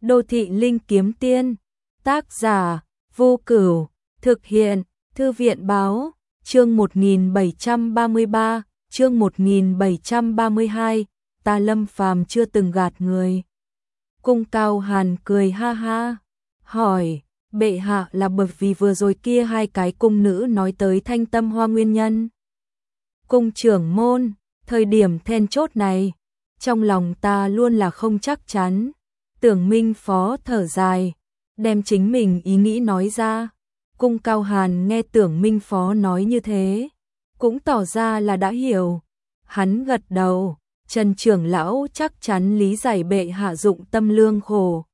Đô thị linh kiếm tiên, tác giả, Vô Cửu, thực hiện, Thư viện báo, chương 1733, chương 1732, ta Lâm Phàm chưa từng gạt người. Cung Cao Hàn cười ha ha, hỏi, bệ hạ là bởi vì vừa rồi kia hai cái cung nữ nói tới Thanh Tâm Hoa nguyên nhân. Cung trưởng môn, thời điểm then chốt này, trong lòng ta luôn là không chắc chắn. Tưởng Minh Phó thở dài, đem chính mình ý nghĩ nói ra. Cung Cao Hàn nghe Tưởng Minh Phó nói như thế, cũng tỏ ra là đã hiểu. Hắn gật đầu, Trần trưởng lão chắc chắn lý giải bệ hạ dụng tâm lương khổ.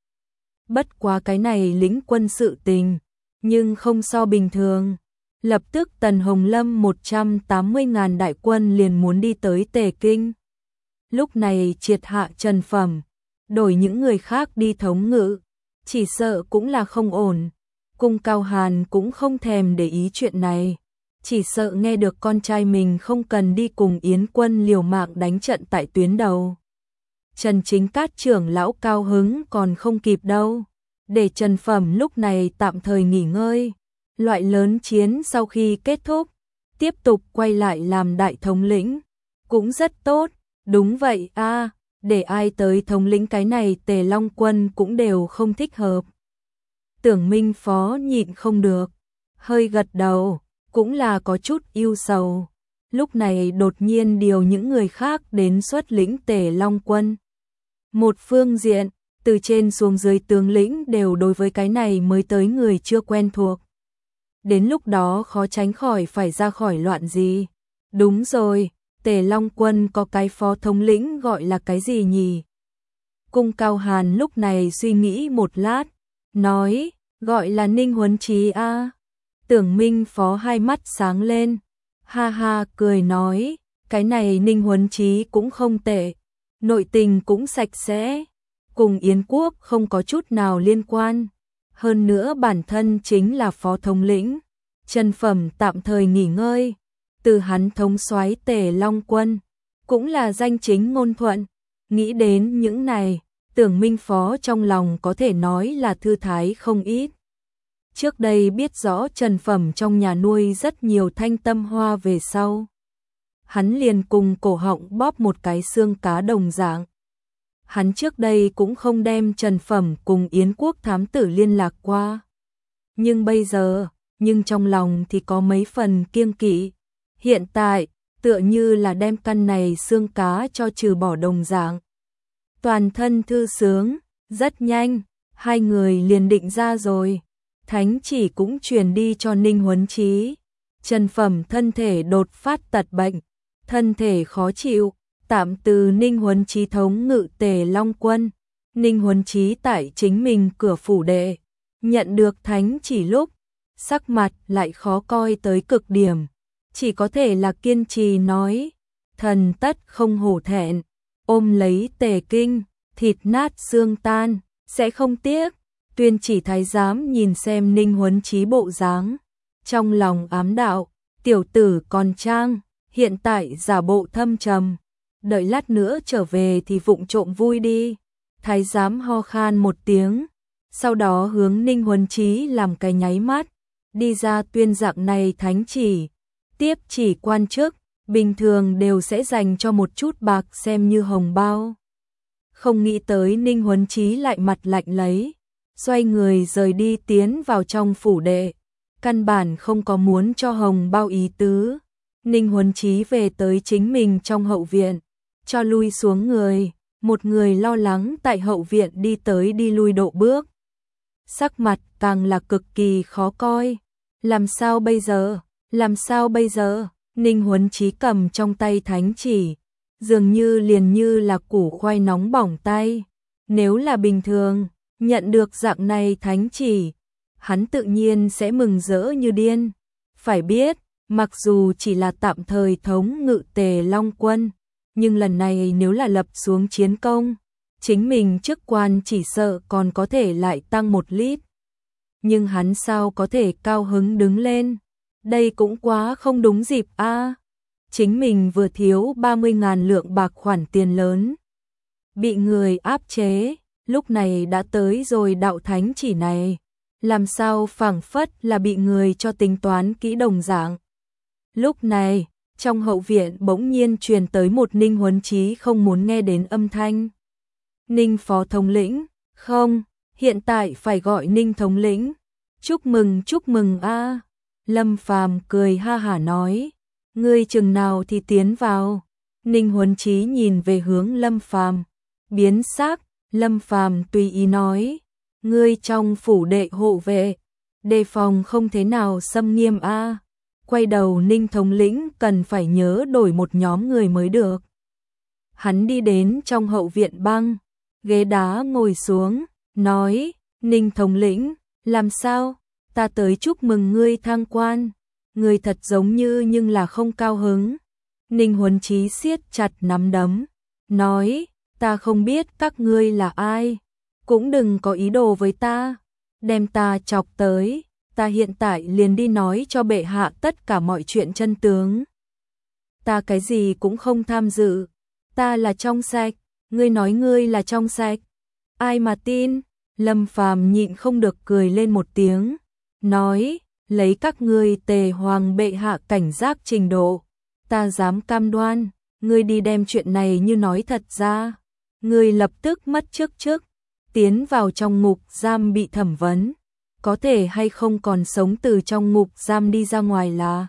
Bất quá cái này lĩnh quân sự tình, nhưng không so bình thường. Lập tức Tần Hồng Lâm 180.000 đại quân liền muốn đi tới Tề Kinh. Lúc này triệt hạ trần phẩm, đổi những người khác đi thống ngự, chỉ sợ cũng là không ổn. Cung Cao Hàn cũng không thèm để ý chuyện này, chỉ sợ nghe được con trai mình không cần đi cùng Yến quân liều mạng đánh trận tại tuyến đầu. Trần Chính Cát trưởng lão cao hứng còn không kịp đâu, để Trần Phẩm lúc này tạm thời nghỉ ngơi. Loại lớn chiến sau khi kết thúc, tiếp tục quay lại làm đại thống lĩnh, cũng rất tốt. Đúng vậy a, để ai tới thống lĩnh cái này Tề Long quân cũng đều không thích hợp. Tưởng Minh Phó nhịn không được, hơi gật đầu, cũng là có chút ưu sầu. Lúc này đột nhiên điều những người khác đến xuất lĩnh Tề Long quân. Một phương diện, từ trên xuống dưới tướng lĩnh đều đối với cái này mới tới người chưa quen thuộc. Đến lúc đó khó tránh khỏi phải ra khỏi loạn gì. Đúng rồi, Tề Long quân có cái phó thống lĩnh gọi là cái gì nhỉ? Cung Cao Hàn lúc này suy nghĩ một lát, nói, gọi là Ninh Huấn Chí a. Tưởng Minh Phó hai mắt sáng lên, ha ha cười nói, cái này Ninh Huấn Chí cũng không tệ, nội tình cũng sạch sẽ, cùng Yến quốc không có chút nào liên quan. Hơn nữa bản thân chính là phó thống lĩnh, Trần Phẩm tạm thời nghỉ ngơi, từ hắn thống soái Tề Long quân, cũng là danh chính ngôn thuận. Nghĩ đến những này, Tưởng Minh Phó trong lòng có thể nói là thư thái không ít. Trước đây biết rõ Trần Phẩm trong nhà nuôi rất nhiều thanh tâm hoa về sau, hắn liền cùng cổ họng bóp một cái xương cá đồng dạng. Hắn trước đây cũng không đem Trần Phẩm cùng Yến quốc thám tử liên lạc qua. Nhưng bây giờ, trong lòng thì có mấy phần kiêng kỵ. Hiện tại, tựa như là đem căn này xương cá cho trừ bỏ đồng dạng. Toàn thân thư sướng, rất nhanh, hai người liền định ra rồi. Thánh chỉ cũng truyền đi cho Ninh Huấn Chí. Trần Phẩm thân thể đột phát tật bệnh, thân thể khó chịu, tạm từ Ninh Huấn Chí thống ngự Tề Long quân. Ninh Huấn Chí tại chính mình cửa phủ đệ, nhận được thánh chỉ lúc, sắc mặt lại khó coi tới cực điểm, chỉ có thể là kiên trì nói, thần tất không hổ thẹn, ôm lấy Tề Kinh, thịt nát xương tan, sẽ không tiếc. Tuyên chỉ thái giám nhìn xem Ninh Huấn Chí bộ dáng, trong lòng ám đạo, tiểu tử còn trang, hiện tại giả bộ thâm trầm, đợi lát nữa trở về thì vụng trộm vui đi. Thái giám ho khan một tiếng, sau đó hướng Ninh Huấn Chí làm cái nháy mắt, đi ra tuyên dạng này thánh chỉ, tiếp chỉ quan chức, bình thường đều sẽ dành cho một chút bạc xem như hồng bao. Không nghĩ tới Ninh Huấn Chí lại mặt lạnh lấy, xoay người rời đi tiến vào trong phủ đệ, căn bản không có muốn cho hồng bao ý tứ. Ninh Huấn Chí về tới chính mình trong hậu viện, cho lui xuống người, một người lo lắng tại hậu viện đi tới đi lui độ bước. Sắc mặt càng là cực kỳ khó coi, làm sao bây giờ, làm sao bây giờ? Ninh Huấn Chí cầm trong tay thánh chỉ, dường như liền như là củ khoai nóng bỏng tay. Nếu là bình thường, nhận được dạng này thánh chỉ, hắn tự nhiên sẽ mừng rỡ như điên. Phải biết, mặc dù chỉ là tạm thời thống ngự Tề Long quân, nhưng lần này nếu là lập xuống chiến công, chính mình chức quan chỉ sợ còn có thể lại tăng một lít. Nhưng hắn sao có thể cao hứng đứng lên? Đây cũng quá không đúng dịp a. Chính mình vừa thiếu 30.000 lượng bạc khoản tiền lớn, bị người áp chế, lúc này đã tới rồi đạo thánh chỉ này, làm sao phảng phất là bị người cho tính toán kỹ đồng dạng. Lúc này, trong hậu viện bỗng nhiên truyền tới một Ninh Huấn Chí không muốn nghe đến âm thanh. Ninh phó thống lĩnh, không, hiện tại phải gọi Ninh thống lĩnh. Chúc mừng a. Lâm Phàm cười ha hả nói, ngươi chừng nào thì tiến vào. Ninh Huấn Chí nhìn về hướng Lâm Phàm, biến sắc. Lâm Phàm tùy ý nói, ngươi trong phủ đệ hộ vệ, đề phòng không thế nào xâm nghiêm a. Quay đầu Ninh thống lĩnh cần phải nhớ đổi một nhóm người mới được. Hắn đi đến trong hậu viện băng, ghế đá ngồi xuống, nói, Ninh thống lĩnh, làm sao, ta tới chúc mừng ngươi thăng quan, ngươi thật giống như nhưng là không cao hứng. Ninh Huấn Chí siết chặt nắm đấm, nói, ta không biết các ngươi là ai, cũng đừng có ý đồ với ta, đem ta chọc tới, ta hiện tại liền đi nói cho bệ hạ tất cả mọi chuyện chân tướng. Ta cái gì cũng không tham dự, ta là trong sạch, ngươi nói ngươi là trong sạch, ai mà tin. Lâm Phàm nhịn không được cười lên một tiếng, nói, lấy các ngươi Tề Hoàng bệ hạ cảnh giác trình độ, ta dám cam đoan, ngươi đi đem chuyện này như nói thật ra, ngươi lập tức mất chức, tiến vào trong ngục giam bị thẩm vấn, có thể hay không còn sống từ trong ngục giam đi ra ngoài là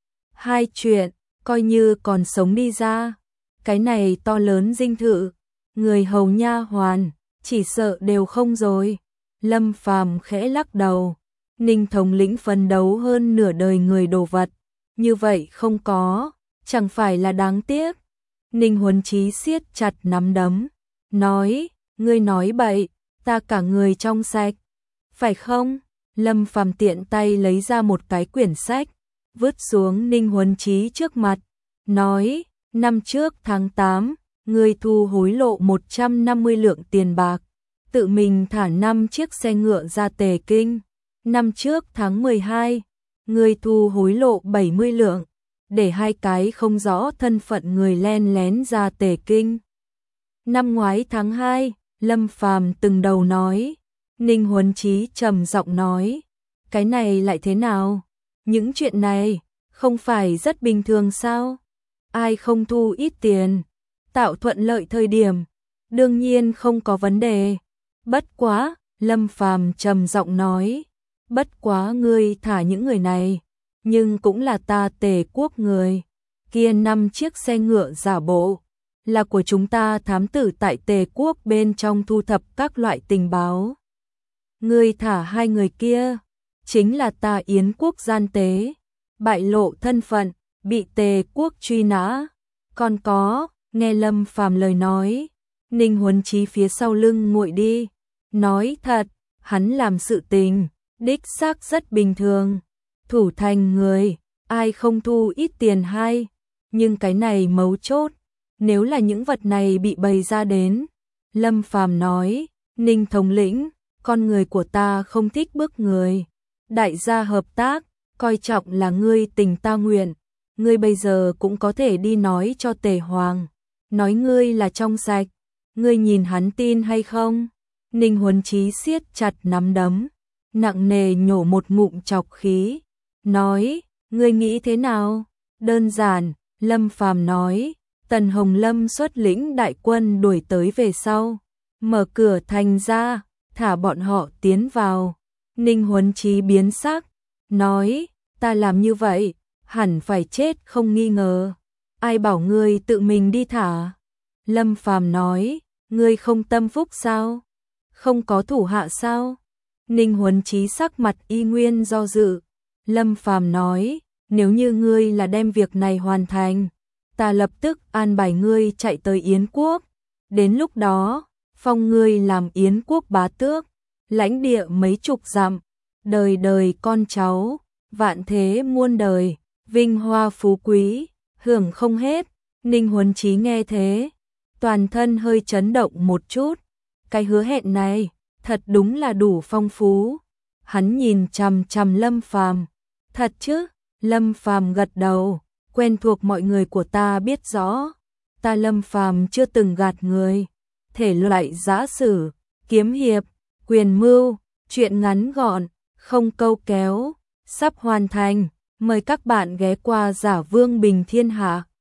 hai chuyện, coi như còn sống đi ra, cái này to lớn dinh thự, người hầu nha hoàn, chỉ sợ đều không rồi. Lâm Phàm khẽ lắc đầu, Ninh thống lĩnh phấn đấu hơn nửa đời người đồ vật, như vậy không có, chẳng phải là đáng tiếc. Ninh Huấn Chí siết chặt nắm đấm, nói, ngươi nói bậy, ta cả người trong sạch, phải không? Lâm Phàm tiện tay lấy ra một cái quyển sách, vứt xuống Ninh Huấn Chí trước mặt, nói, năm trước tháng 8, ngươi thu hối lộ 150 lượng tiền bạc, tự mình thả 5 chiếc xe ngựa ra Tề Kinh. Năm trước tháng 12, ngươi thu hối lộ 70 lượng, để 2 cái không rõ thân phận người len lén ra Tề Kinh. Năm ngoái tháng 2, Lâm Phàm từng đầu nói, Ninh Huấn Chí trầm giọng nói, cái này lại thế nào? Những chuyện này, không phải rất bình thường sao? Ai không thu ít tiền, tạo thuận lợi thời điểm, đương nhiên không có vấn đề. Bất quá, Lâm Phàm trầm giọng nói, bất quá ngươi thả những người này, nhưng cũng là ta Tề quốc người. Kia 5 chiếc xe ngựa giả bộ, là của chúng ta thám tử tại Tề quốc bên trong thu thập các loại tình báo. Ngươi thả 2 người kia, chính là ta Yến quốc gian tế, bại lộ thân phận, bị Tề quốc truy nã. Còn có, nghe Lâm Phàm lời nói, Ninh Huấn Chí phía sau lưng nguội đi, nói thật, hắn làm sự tình, đích xác rất bình thường, thủ thành người, ai không thu ít tiền hay, nhưng cái này mấu chốt, nếu là những vật này bị bày ra đến, Lâm Phàm nói, Ninh thống lĩnh, con người của ta không thích bức người, đại gia hợp tác, coi trọng là ngươi tình ta nguyện, ngươi bây giờ cũng có thể đi nói cho Tề Hoàng, nói ngươi là trong sạch, ngươi nhìn hắn tin hay không? Ninh Huấn Chí siết chặt nắm đấm, nặng nề nhổ một ngụm trọc khí, nói, ngươi nghĩ thế nào? Đơn giản, Lâm Phàm nói, Tần Hồng Lâm xuất lĩnh đại quân đuổi tới về sau, mở cửa thành ra, thả bọn họ tiến vào. Ninh Huấn Chí biến sắc, nói, ta làm như vậy, hẳn phải chết không nghi ngờ. Ai bảo ngươi tự mình đi thả? Lâm Phàm nói, ngươi không tâm phúc sao? Không có thủ hạ sao? Ninh Huấn Chí sắc mặt y nguyên do dự. Lâm Phàm nói, nếu như ngươi là đem việc này hoàn thành, ta lập tức an bài ngươi chạy tới Yến quốc. Đến lúc đó, phong ngươi làm Yến quốc bá tước, lãnh địa mấy chục dặm, đời đời con cháu, vạn thế muôn đời, vinh hoa phú quý, hưởng không hết. Ninh Huấn Chí nghe thế, toàn thân hơi chấn động một chút. Cái hứa hẹn này, thật đúng là đủ phong phú. Hắn nhìn chằm chằm Lâm Phàm, thật chứ? Lâm Phàm gật đầu, quen thuộc mọi người của ta biết rõ, ta Lâm Phàm chưa từng gạt người, thể loại giã sử, kiếm hiệp, quyền mưu, truyện ngắn gọn, không câu kéo, sắp hoàn thành. Mời các bạn ghé qua Giả Vương Bình Thiên Hạ.